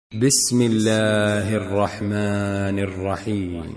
بسم الله الرحمن الرحيم.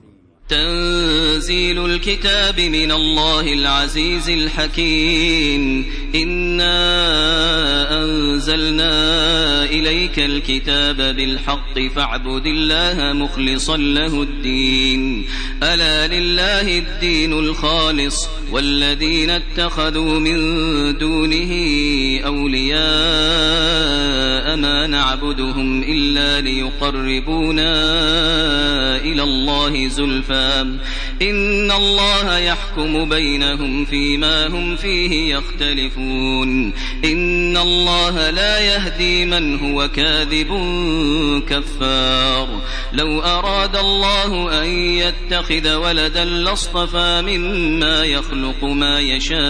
تنزيل الكتاب من الله العزيز الحكيم. إنا أنزلنا إليك الكتاب بالحق فاعبد الله مخلصا له الدين. ألا لله الدين الخالص والذين اتخذوا من دونه أولياء ما نعبدهم إلا ليقربونا إلى الله زلفى إن الله يحكم بينهم فيما هم فيه يختلفون. إن الله لا يهدي من هو كاذب كفار. لو أراد الله أن يتخذ ولدا لاصطفى مما يخلق ما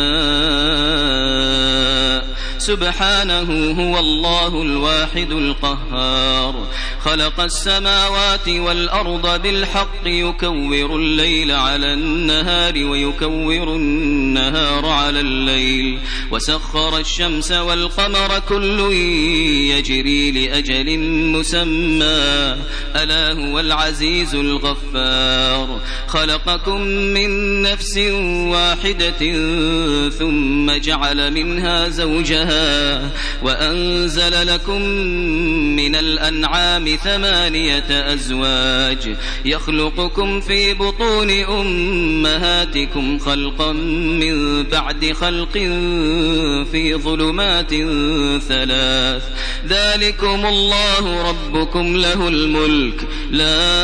يشاء سبحانه هو الله الواحد القهار. خلق السماوات والأرض بالحق يكور الليل على النهار ويكور النهار على الليل وسخر الشمس والقمر كل يجري لأجل مسمى ألا هو العزيز الغفار. خلقكم من نفس واحدة ثم جعل منها زوجها وأنزل لكم من الأنعام 8 أزواج يخلقكم في بطون أمهاتكم خلقا من بعد خلق في ظلمات 3 ذلكم الله ربكم له الملك لا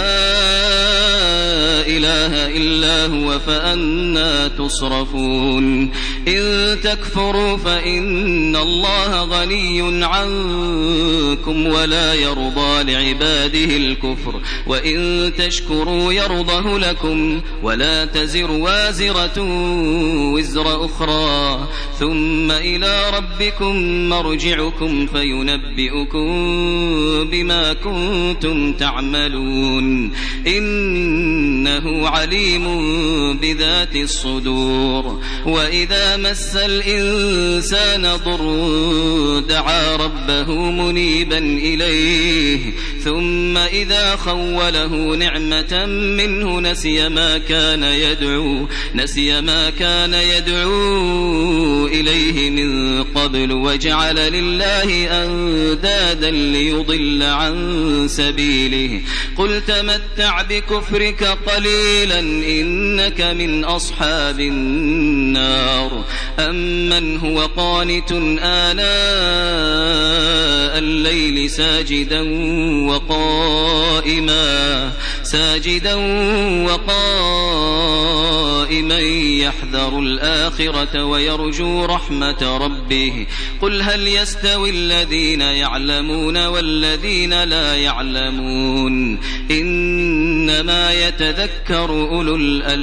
إله إلا هو فأنى تصرفون. إن تكفروا فإن الله غني عنكم ولا يرضى لعباده الكفر وإن تشكروا يرضه لكم ولا تزر وازرة وزر أخرى ثم إلى ربكم مرجعكم فينبئكم بما كنتم تعملون. إنه عليم بذات الصدور. وإذا مس الإنسان ضر دعا ربه منيبا إليه ثم إذا خوله نعمة منه نسي ما كان يدعو إليه من قبل وجعل لله أندادا ليضل عن سبيله. قل تمتع بكفرك قليلا إنك من أصحاب النار. أمن هو قانت آناء الليل ساجدا وقائما يحذر الآخرة ويرجو رحمة ربه. قل هل يستوي الذين يعلمون والذين لا يعلمون إنما يتذكر أولو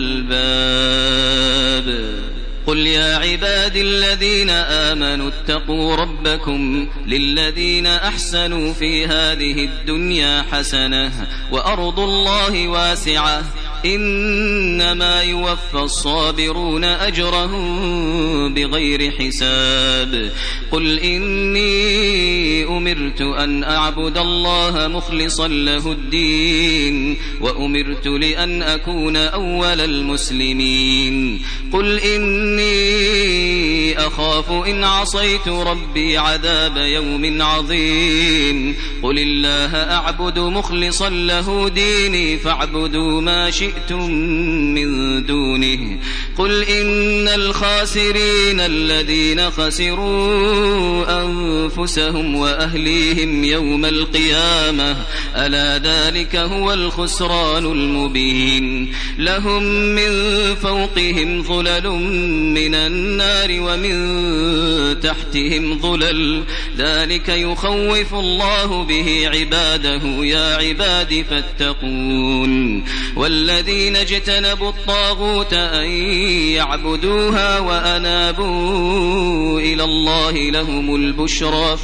الألباب. قل يا عبادي الذين آمنوا اتقوا ربكم للذين أحسنوا في هذه الدنيا حسنة وأرض الله واسعة إنما يوفى الصابرون أجرهم بغير حساب. قل إني أمرت أن أعبد الله مخلصا له الدين وأمرت لأن أكون أول المسلمين. قل إني أخاف إن عصيت ربي عذاب يوم عظيم. قل الله أعبد مخلصا له ديني فاعبدوا ما شئتم من دونه. قل إن الخاسرين الذين خسروا أنفسهم وأهليهم يوم القيامة ألا ذلك هو الخسران المبين. لهم من فوقهم ظلل من النار ومن تحتهم ظلل ذلك يخوف الله به عباده يا عباد فاتقون. والذين والذين اجتنبوا الطاغوت أن يعبدوها وأنابوا إلى الله لهم البشرى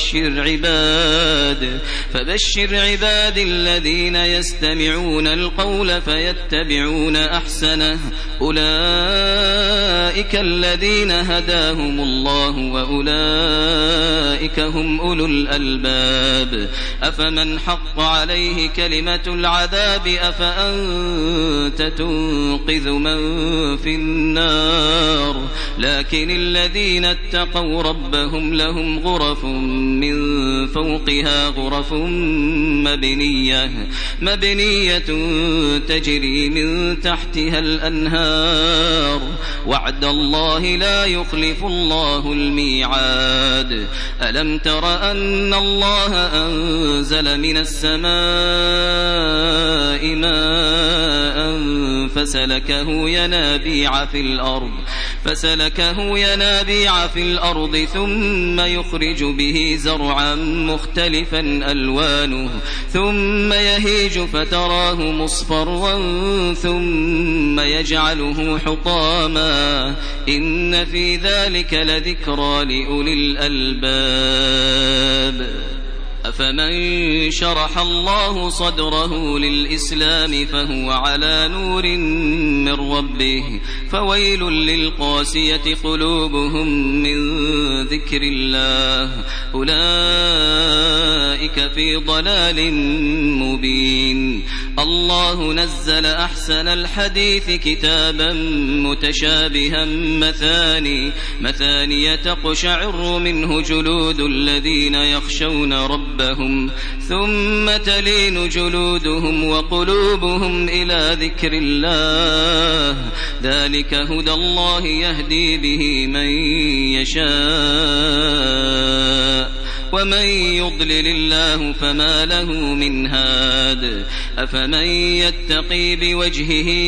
فبشر عباد الذين يستمعون القول فيتبعون أحسنه أولئك الذين هداهم الله وأولئك هم أولو الألباب أفمن حق عليه كلمة العذاب أفأنت تنقذ من في النار لكن الذين اتقوا ربهم لهم غرف من فوقها غرف مبنية تجري من تحتها الأنهار وعد الله لا يخلف الله الميعاد ألم تر أن الله أنزل من السماء ماء فسلكه ينابيع في الأرض ثم يخرج به زرعا مختلفا ألوانه ثم يهيج فتراه مصفرا ثم يجعله حطاما إن في ذلك لذكرى لأولي الألباب أفمن شرح الله صدره للإسلام فهو على نور من ربه فويل للقاسية قلوبهم من ذكر الله أولئك في ضلال مبين الله نزل أحسن الحديث كتابا متشابها مثاني تقشعر منه جلود الذين يخشون ربهم ثم تلين جلودهم وقلوبهم إلى ذكر الله ذلك هدى الله يهدي به من يشاء ومن يضلل الله فما له من هاد أفمن يتقي بوجهه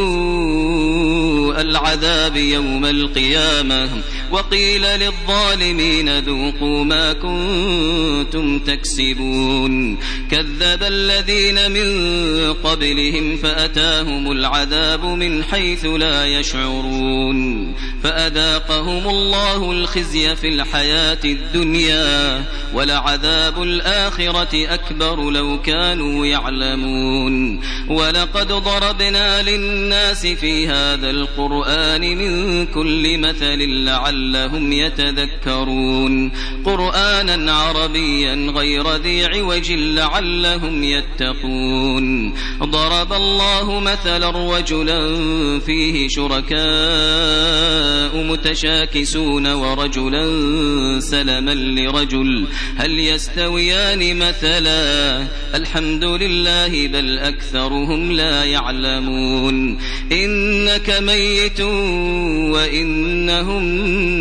سوء العذاب يوم القيامة وقيل للظالمين ذوقوا ما كنتم تكسبون كذب الذين من قبلهم فأتاهم العذاب من حيث لا يشعرون فأذاقهم الله الخزي في الحياة الدنيا ولعذاب الآخرة أكبر لو كانوا يعلمون ولقد ضربنا للناس في هذا القرآن من كل مثل لعلهم يتذكرون قرآنا عربيا غير ذي عوج لعلهم يتقون ضرب الله مثلا رجلا فيه شركاء متشاكسون ورجلا سلما لرجل هل يستويان مثلا الحمد لله بل أكثرهم لا يعلمون إنك ميت وإنهم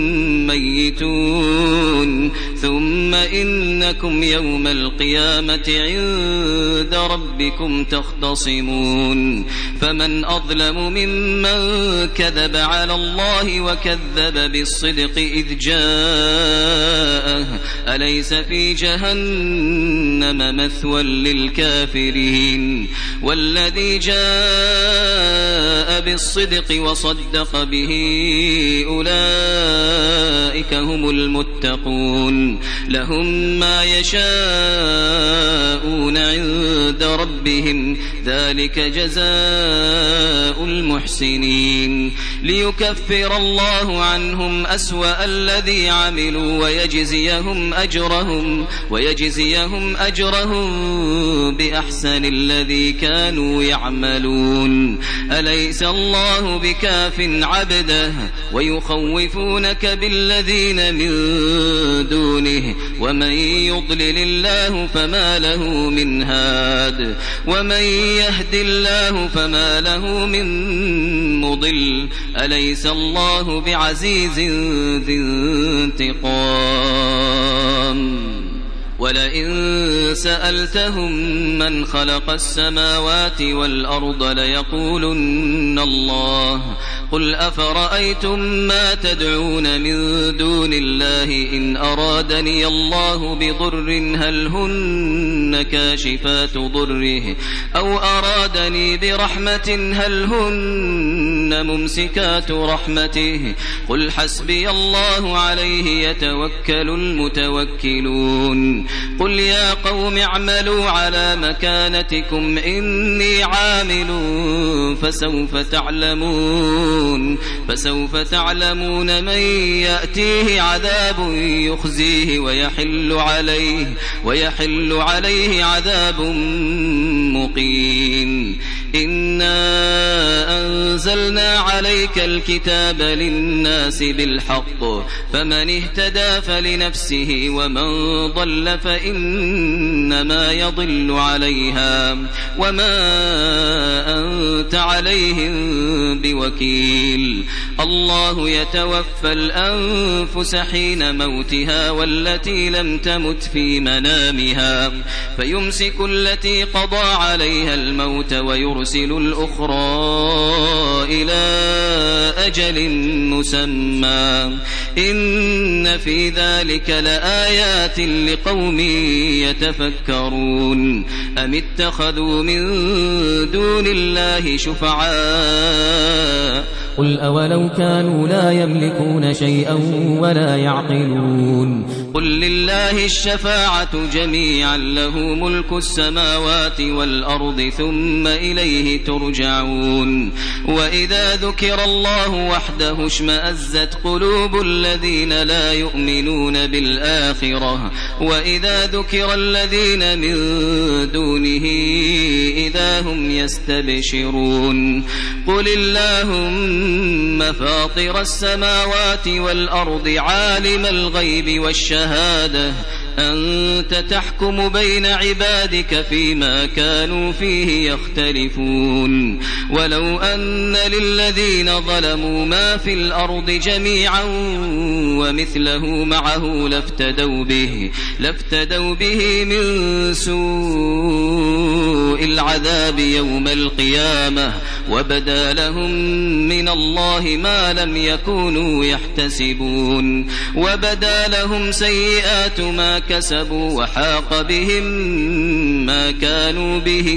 ميتون ثم إنكم يوم القيامة عند ربكم تختصمون فمن أظلم ممن كذب على الله وكذب بالصدق إذ جاءه أليس في جهنم مثوى للكافرين والذي جاء بالصدق وصدق به أولئك هم المتقون لهم ما يشاءون عند ربهم ذلك جزاء المحسنين ليكفر الله عنهم أسوأ الذي عملوا ويجزيهم أجرهم بأحسن الذي كانوا يعملون أليس الله بكاف عبده ويخوفونك بالذين من دونه ومن يضلل الله فما له من هاد ومن يهد الله فما له من مضل أليس الله بعزيز ذي انتقام ولئن سألتهم من خلق السماوات والأرض ليقولن الله قل أفرأيتم ما تدعون من دون الله إن أرادني الله بضر هل هن كاشفات ضره أو أرادني برحمة هل هن ممسكات رحمته قل حسبي الله عليه يتوكل المتوكلون قل يا قوم اعملوا على مكانتكم إني عامل فسوف تعلمون من يأتيه عذاب يخزيه ويحل عليه عذاب مقيم إنا أنزلنا عليك الكتاب للناس بالحق فمن اهتدى فلنفسه ومن ضل فإنما يضل عليها وما أنت عليهم بوكيل الله يتوفى الأنفس حين موتها والتي لم تمت في منامها فيمسك التي قضى عليها الموت ويرسل الأخرى إلى أجل مسمى إن في ذلك لآيات لقوم يتفكرون أم اتخذوا من دون الله شفعاء قل أولو كانوا لا يملكون شيئا ولا يعقلون قل لله الشفاعة جميعا له ملك السماوات والأرض ثم إليه ترجعون وإذا ذكر الله وحده اشمأزت قلوب الذين لا يؤمنون بالآخرة وإذا ذكر الذين من دونه إذا هم يستبشرون قل اللهم فاطر السماوات والأرض عالم الغيب والشهادة أنت تحكم بين عبادك فيما كانوا فيه يختلفون ولو أن للذين ظلموا ما في الأرض جميعا ومثله معه لافتدوا به من سوء العذاب يوم القيامة وبدا لهم من الله ما لم يكونوا يحتسبون وبدا لهم سيئات ما كسبوا وحاق بهم ما كانوا به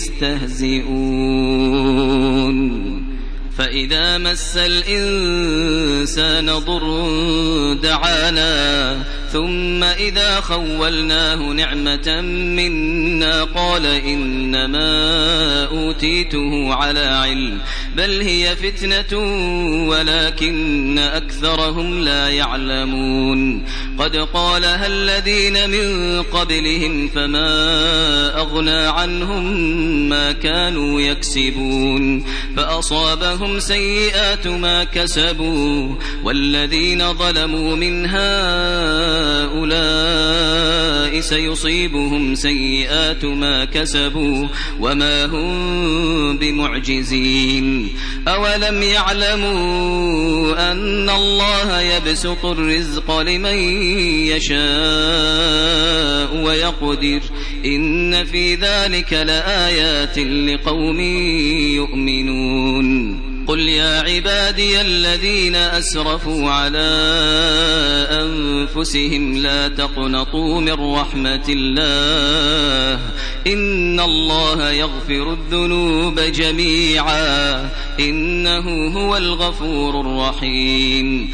يستهزئون فإذا مس الإنسان ضر دعانا ثم إذا خولناه نعمة منا قال إنما أوتيته على علم بل هي فتنة ولكن أكثرهم لا يعلمون قد قالها الذين من قبلهم فما أغنى عنهم ما كانوا يكسبون فأصابهم سيئات ما كسبوا والذين ظلموا من هؤلاء سيصيبهم سيئات ما كسبوا وما هم بمعجزين أولم يعلموا أن الله يبسط الرزق لمن يشاء ويقدر إن في ذلك لآيات لقوم يؤمنون قل يا عبادي الذين أسرفوا على أنفسهم لا تقنطوا من رحمة الله إن الله يغفر الذنوب جميعا إنه هو الغفور الرحيم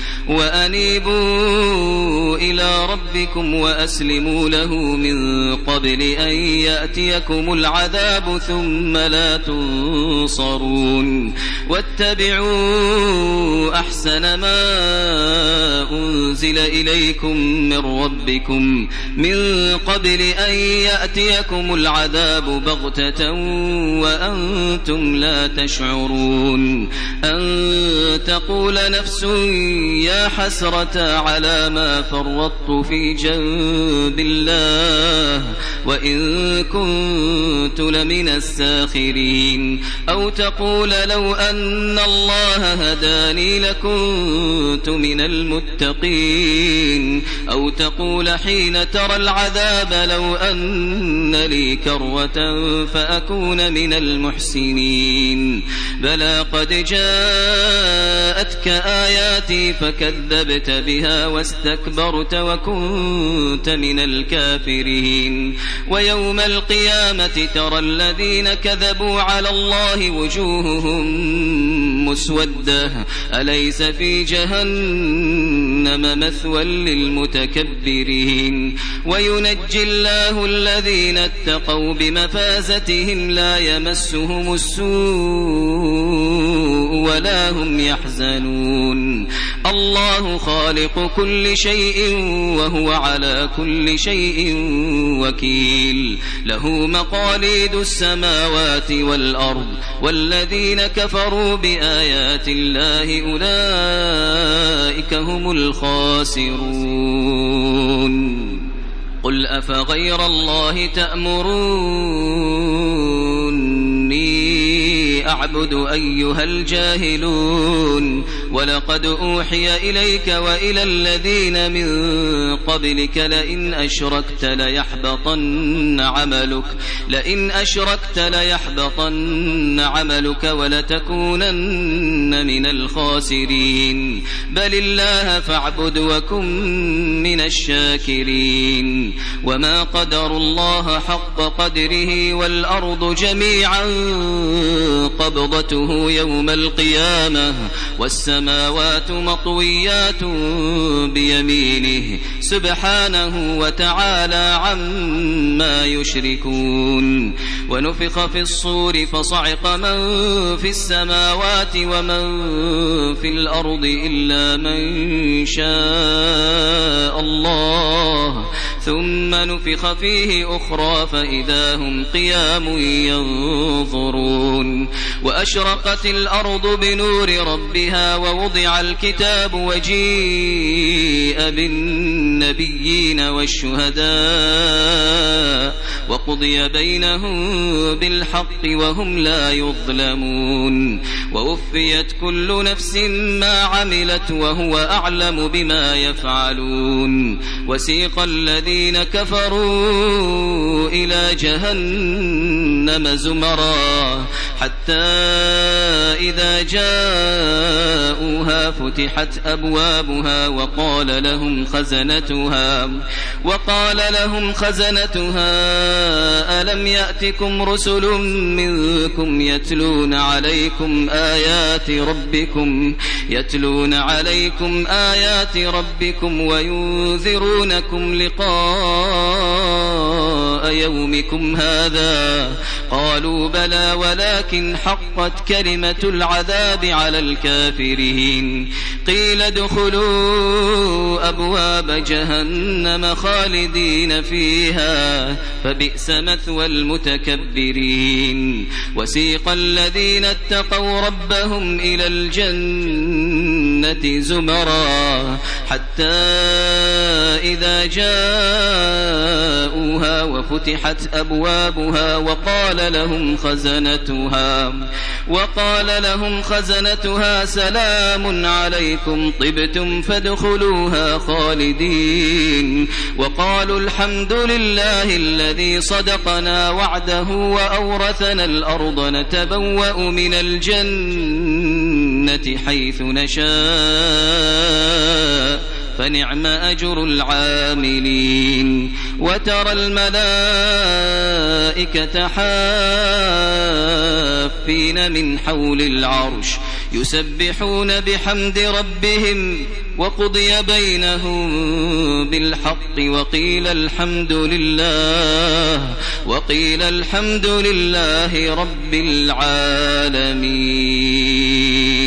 وأنيبوا إلى ربكم وأسلموا له من قبل أن يأتيكم العذاب ثم لا تنصرون واتبعوا أحسن ما أنزل إليكم من ربكم من قبل أن يأتيكم العذاب بغتة وأنتم لا تشعرون أن تقول نفس يا حسرة على ما فرطت في جنب الله وإن كنت لمن الساخرين أو تقول لو أن الله هداني لكنت من المتقين أو تقول حين ترى العذاب لو أن لي كروة فأكون من المحسنين بلى قد جاءتك آياتي فكذبت بها واستكبرت وكنت من الكافرين ويوم القيامة ترى الذين كذبوا على الله وجوههم مسودة أليس في جهنم مثوى للمتكبرين وينجي الله الذين اتقوا بمفازتهم لا يمسهم السوء ولا هم يحزنون الله خالق كل شيء وهو على كل شيء وكيل له مقاليد السماوات والأرض والذين كفروا بآيات الله أولئك هم الخاسرون قل أفغير الله تأمروني أعبد أيها الجاهلون ولقد أوحي إليك وإلى الذين من قبلك لئن أشركت ليحبطن عملك ولتكونن من الخاسرين بل الله فاعبد وكن من الشاكرين وما قدروا الله حق قدره والأرض جميعا قبضته يوم القيامة والسماوات مطويات بيمينه سبحانه وتعالى عما يشركون ونفخ في الصور فصعق من في السماوات ومن في الأرض إلا من شاء الله ثم نفخ فيه أخرى فإذا هم قيام ينظرون وأشرقت الأرض بنور ربها ووضع الكتاب وجيء بالنبيين والشهداء وقضي بينهم بالحق وهم لا يظلمون ووفيت كل نفس ما عملت وهو أعلم بما يفعلون وسيق الذين كفروا إلى جهنم زمرا حتى إذا جاءوها فتحت أبوابها وقال لهم خزنتها ألم يأتكم رسل منكم يتلون عليكم آيات ربكم وينذرونكم لقاء يومكم هذا قالوا بلى ولكن حقت كلمة العذاب على الكافرين قيل ادخلوا أبواب جهنم خالدين فيها فبئس مثوى المتكبرين وسيق الذين اتقوا ربهم إلى الجنة زمرا حتى إذا جاءوها وفتحت أبوابها وقال لهم خزنتها سلام عليكم طبتم فادخلوها خالدين وقالوا الحمد لله الذي صدقنا وعده وأورثنا الأرض نتبوأ من الجنة حيث نشاء فنعم أجر العاملين وترى الملائكة حافين من حول العرش يسبحون بحمد ربهم وقضي بينهم بالحق وقيل الحمد لله رب العالمين.